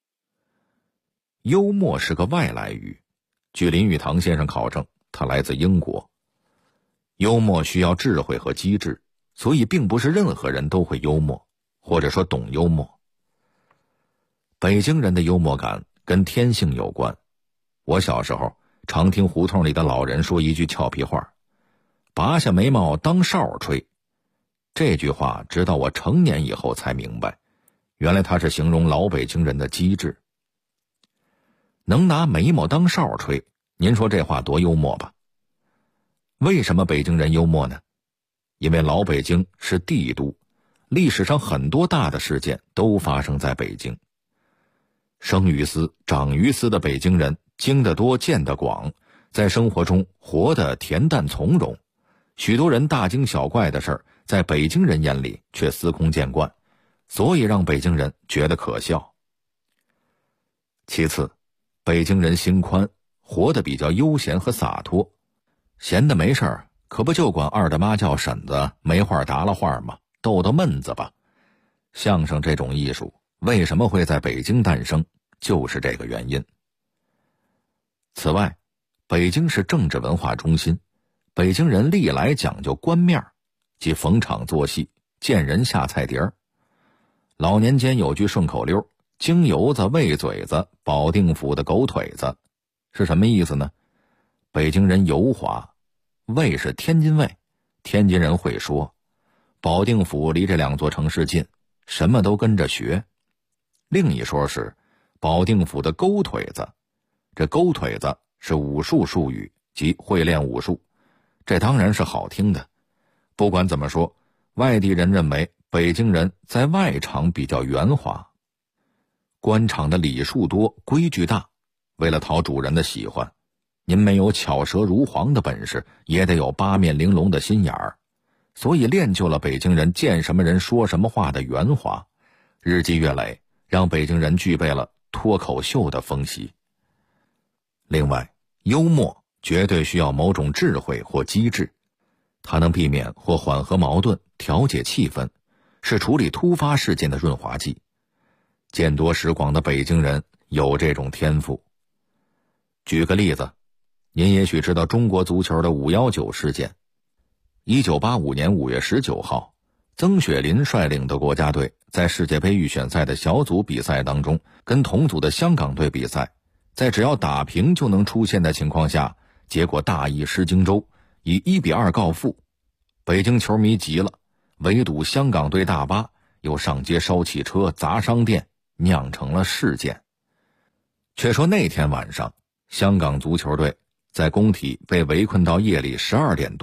幽默是个外来语，据林语堂先生考证，他来自英国。幽默需要智慧和机智，所以并不是任何人都会幽默，或者说懂幽默。北京人的幽默感跟天性有关。我小时候常听胡同里的老人说一句俏皮话：拔下眉毛当哨吹。这句话直到我成年以后才明白，原来他是形容老北京人的机智。能拿眉毛当哨吹，您说这话多幽默吧？为什么北京人幽默呢？因为老北京是帝都，历史上很多大的事件都发生在北京。生于斯、长于斯的北京人经得多、见得广，在生活中活得恬淡从容。许多人大惊小怪的事儿，在北京人眼里却司空见惯，所以让北京人觉得可笑。其次，北京人心宽，活得比较悠闲和洒脱，闲的没事儿，可不就管二大妈叫婶子，没话搭了话吗？逗逗闷子吧。相声这种艺术为什么会在北京诞生，就是这个原因。此外，北京是政治文化中心，北京人历来讲究官面，即逢场作戏，见人下菜碟儿。老年间有句顺口溜：京油子、喂嘴子，保定府的狗腿子，是什么意思呢？北京人油滑，卫是天津卫，天津人会说。保定府离这两座城市近，什么都跟着学。另一说是保定府的勾腿子，这勾腿子是武术术语，即会练武术，这当然是好听的。不管怎么说，外地人认为北京人在外场比较圆滑。官场的礼数多，规矩大，为了讨主人的喜欢，您没有巧舌如簧的本事，也得有八面玲珑的心眼儿，所以练就了北京人见什么人说什么话的圆滑。日积月累，让北京人具备了脱口秀的风习。另外，幽默绝对需要某种智慧或机智，它能避免或缓和矛盾，调节气氛，是处理突发事件的润滑剂。见多识广的北京人有这种天赋。举个例子，您也许知道中国足球的519事件。1985年5月19号，曾雪林率领的国家队在世界杯预选赛的小组比赛当中，跟同组的香港队比赛，在只要打平就能出线的情况下，结果大意失荆州，以1-2告负。北京球迷急了，围堵香港队大巴，又上街烧汽车、砸商店，酿成了事件。却说那天晚上，香港足球队在工体被围困到夜里12点多，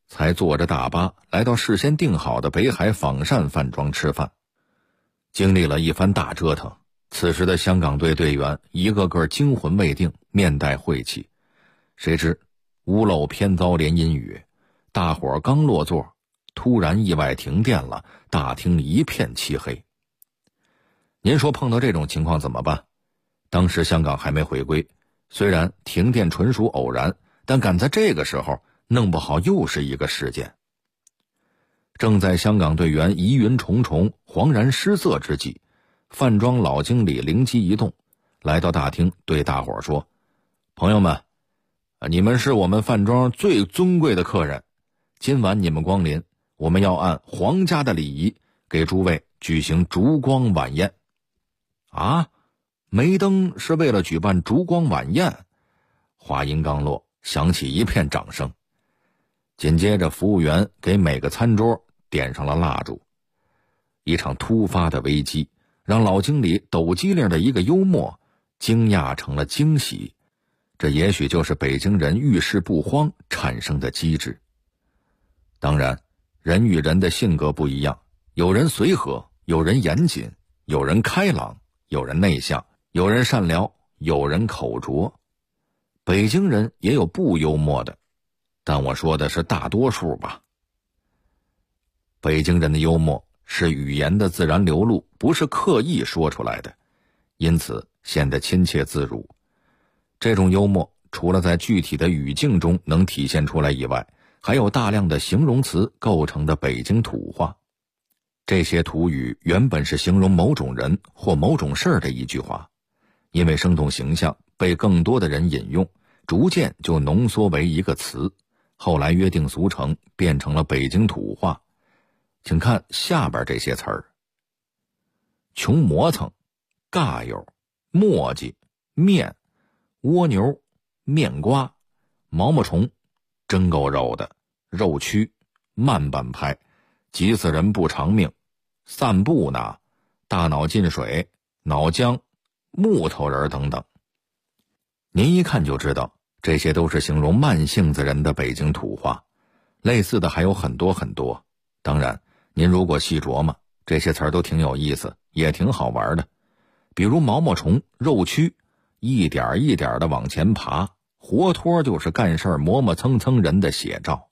才坐着大巴来到事先订好的北海仿膳饭庄吃饭。经历了一番大折腾，此时的香港队队员一个个惊魂未定，面带晦气。谁知屋漏偏遭连阴雨，大伙刚落座，突然意外停电了，大厅一片漆黑。您说碰到这种情况怎么办？当时香港还没回归，虽然停电纯属偶然，但赶在这个时候弄不好又是一个事件。正在香港队员疑云重重、惶然失色之际，饭庄老经理灵机一动，来到大厅对大伙说：朋友们，你们是我们饭庄最尊贵的客人，今晚你们光临，我们要按皇家的礼仪给诸位举行烛光晚宴。啊，梅登是为了举办烛光晚宴？话音刚落，响起一片掌声。紧接着服务员给每个餐桌点上了蜡烛。一场突发的危机让老经理抖机灵的一个幽默惊讶成了惊喜，这也许就是北京人遇事不慌产生的机智。当然，人与人的性格不一样，有人随和，有人严谨，有人开朗，有人内向，有人善良，有人口拙。北京人也有不幽默的，但我说的是大多数吧。北京人的幽默是语言的自然流露，不是刻意说出来的，因此显得亲切自如。这种幽默除了在具体的语境中能体现出来以外，还有大量的形容词构成的北京土话。这些土语原本是形容某种人或某种事儿的一句话，因为生动形象被更多的人引用，逐渐就浓缩为一个词，后来约定俗成变成了北京土话。请看下边这些词儿：穷磨蹭、尬友、磨叽、面、蜗牛、面瓜、毛毛虫、真够肉的、肉蛆、慢半拍、急死人不偿命、散步呢、大脑进水、脑浆、木头人等等。您一看就知道，这些都是形容慢性子人的北京土话，类似的还有很多很多。当然，您如果细琢磨，这些词儿都挺有意思，也挺好玩的。比如毛毛虫、肉蛆，一点一点的往前爬，活脱就是干事磨磨蹭蹭人的写照。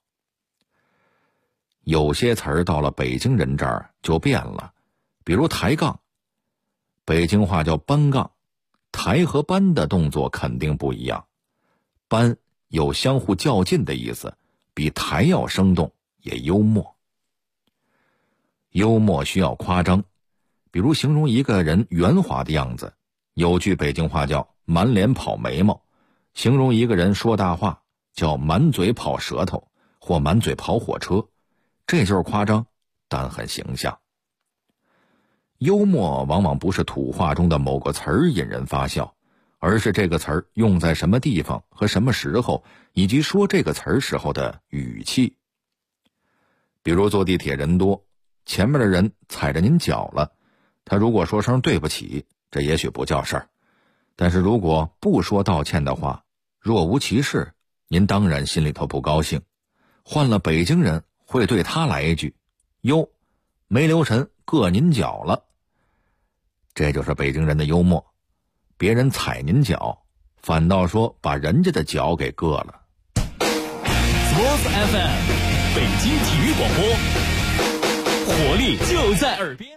有些词儿到了北京人这儿就变了，比如抬杠，北京话叫搬杠，抬和搬的动作肯定不一样。搬有相互较劲的意思，比抬要生动，也幽默。幽默需要夸张，比如形容一个人圆滑的样子，有句北京话叫满脸跑眉毛，形容一个人说大话叫满嘴跑舌头或满嘴跑火车，这就是夸张，但很形象。幽默往往不是土话中的某个词儿引人发笑，而是这个词儿用在什么地方和什么时候，以及说这个词儿时候的语气。比如坐地铁人多，前面的人踩着您脚了，他如果说声对不起，这也许不叫事儿，但是如果不说道歉的话，若无其事，您当然心里头不高兴。换了北京人会对他来一句：哟，没留神硌您脚了。这就是北京人的幽默，别人踩您脚，反倒说把人家的脚给硌了。 Sports FM 北京体育广播，活力就在耳边。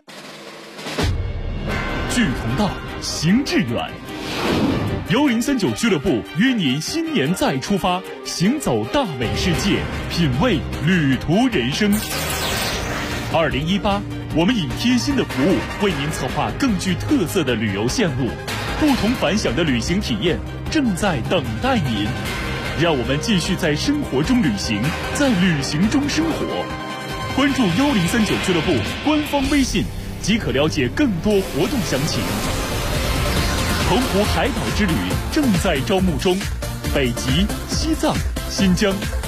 志同道，行致远。1039俱乐部约您新年再出发，行走大美世界，品味旅途人生。2018，我们以贴心的服务为您策划更具特色的旅游线路，不同凡响的旅行体验正在等待您。让我们继续在生活中旅行，在旅行中生活。关注1039俱乐部官方微信，即可了解更多活动详情。澎湖海岛之旅正在招募中，北极、西藏、新疆、